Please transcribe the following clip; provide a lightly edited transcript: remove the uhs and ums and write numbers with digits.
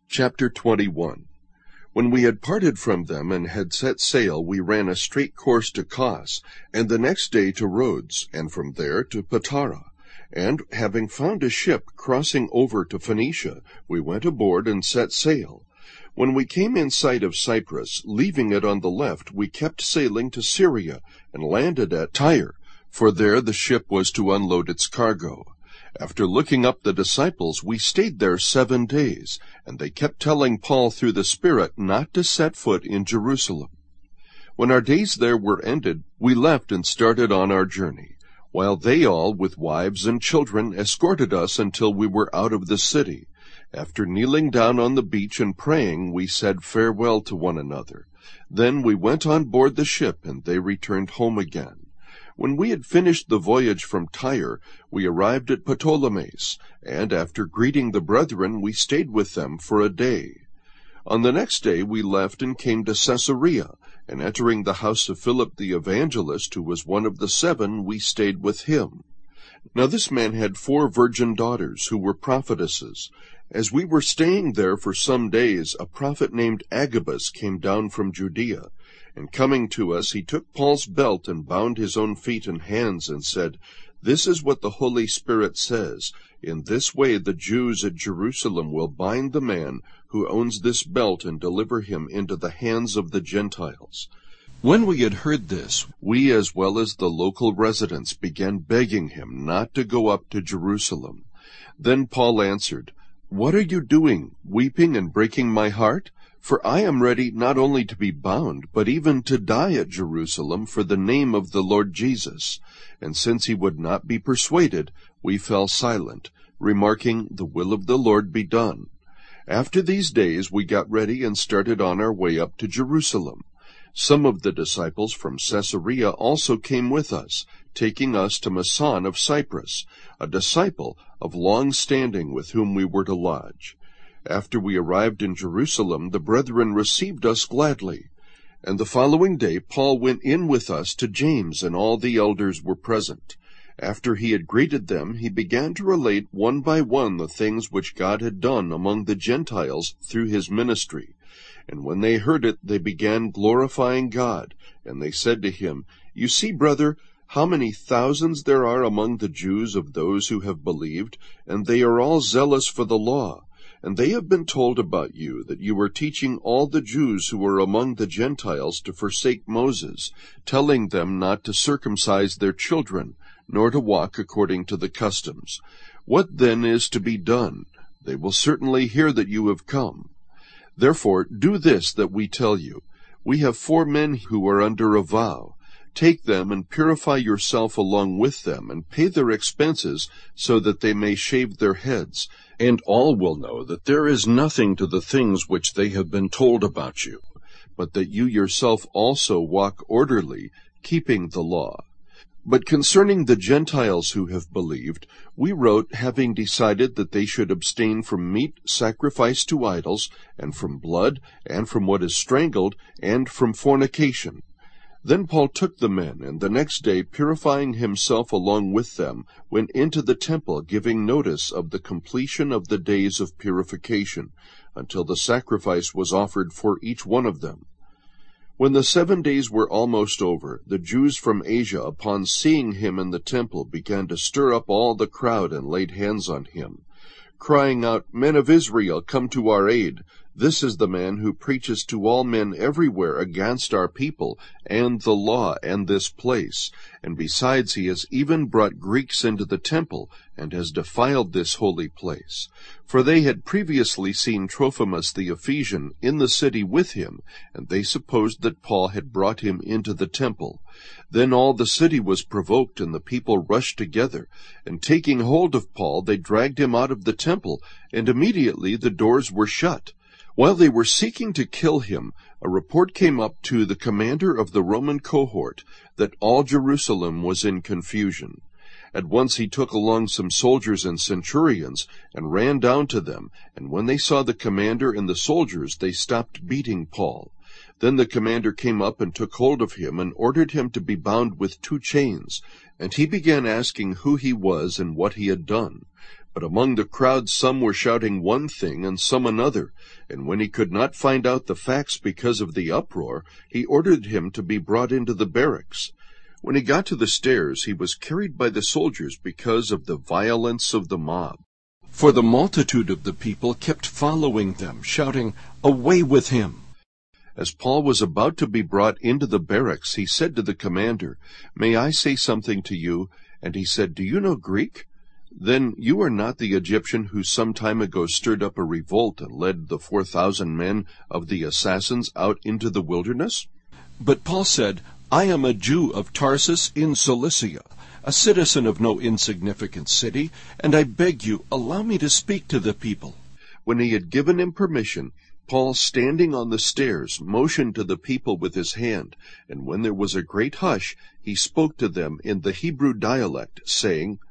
Chapter 21. When we had parted from them and had set sail, we ran a straight course to Kos, and the next day to Rhodes, and from there to Patara. And, having found a ship crossing over to Phoenicia, we went aboard and set sail. When we came in sight of Cyprus, leaving it on the left, we kept sailing to Syria, and landed at Tyre, for there the ship was to unload its cargo. After looking up the disciples, we stayed there 7 days, and they kept telling Paul through the Spirit not to set foot in Jerusalem. When our days there were ended, we left and started on our journey, while they all, with wives and children, escorted us until we were out of the city. After kneeling down on the beach and praying, we said farewell to one another. Then we went on board the ship, and they returned home again. When we had finished the voyage from Tyre, we arrived at Ptolemais, and after greeting the brethren, we stayed with them for a day. On the next day we left and came to Caesarea, and entering the house of Philip the evangelist, who was one of the 7, we stayed with him. Now this man had 4 virgin daughters, who were prophetesses. As we were staying there for some days, a prophet named Agabus came down from Judea. And coming to us, he took Paul's belt and bound his own feet and hands, and said, "This is what the Holy Spirit says. In this way the Jews at Jerusalem will bind the man who owns this belt and deliver him into the hands of the Gentiles." When we had heard this, we as well as the local residents began begging him not to go up to Jerusalem. Then Paul answered, "What are you doing, weeping and breaking my heart? For I am ready not only to be bound, but even to die at Jerusalem for the name of the Lord Jesus." And since he would not be persuaded, we fell silent, remarking, "The will of the Lord be done." After these days we got ready and started on our way up to Jerusalem. Some of the disciples from Caesarea also came with us, taking us to Mnason of Cyprus, a disciple of long standing with whom we were to lodge. After we arrived in Jerusalem, the brethren received us gladly. And the following day Paul went in with us to James, and all the elders were present. After he had greeted them, he began to relate one by one the things which God had done among the Gentiles through his ministry. And when they heard it, they began glorifying God. And they said to him, "You see, brother, how many thousands there are among the Jews of those who have believed, and they are all zealous for the law. And they have been told about you that you are teaching all the Jews who are among the Gentiles to forsake Moses, telling them not to circumcise their children, nor to walk according to the customs. What then is to be done? They will certainly hear that you have come. Therefore do this that we tell you. We have 4 men who are under a vow. Take them and purify yourself along with them, and pay their expenses, so that they may shave their heads, and all will know that there is nothing to the things which they have been told about you, but that you yourself also walk orderly, keeping the law. But concerning the Gentiles who have believed, we wrote, having decided that they should abstain from meat sacrificed to idols, and from blood, and from what is strangled, and from fornication." Then Paul took the men, and the next day, purifying himself along with them, went into the temple, giving notice of the completion of the days of purification, until the sacrifice was offered for each one of them. When the 7 days were almost over, the Jews from Asia, upon seeing him in the temple, began to stir up all the crowd and laid hands on him, crying out, "Men of Israel, come to our aid. This is the man who preaches to all men everywhere against our people, and the law, and this place. And besides, he has even brought Greeks into the temple, and has defiled this holy place." For they had previously seen Trophimus the Ephesian in the city with him, and they supposed that Paul had brought him into the temple. Then all the city was provoked, and the people rushed together, and taking hold of Paul, they dragged him out of the temple, and immediately the doors were shut. While they were seeking to kill him, a report came up to the commander of the Roman cohort that all Jerusalem was in confusion. At once he took along some soldiers and centurions, and ran down to them, and when they saw the commander and the soldiers, they stopped beating Paul. Then the commander came up and took hold of him, and ordered him to be bound with 2 chains, and he began asking who he was and what he had done. But among the crowd some were shouting one thing and some another, and when he could not find out the facts because of the uproar, he ordered him to be brought into the barracks. When he got to the stairs, he was carried by the soldiers because of the violence of the mob. For the multitude of the people kept following them, shouting, "Away with him!" As Paul was about to be brought into the barracks, he said to the commander, "May I say something to you?" And he said, "Do you know Greek? Then you are not the Egyptian who some time ago stirred up a revolt and led the 4,000 men of the assassins out into the wilderness?" But Paul said, "I am a Jew of Tarsus in Cilicia, a citizen of no insignificant city, and I beg you, allow me to speak to the people." When he had given him permission, Paul, standing on the stairs, motioned to the people with his hand, and when there was a great hush, he spoke to them in the Hebrew dialect, saying,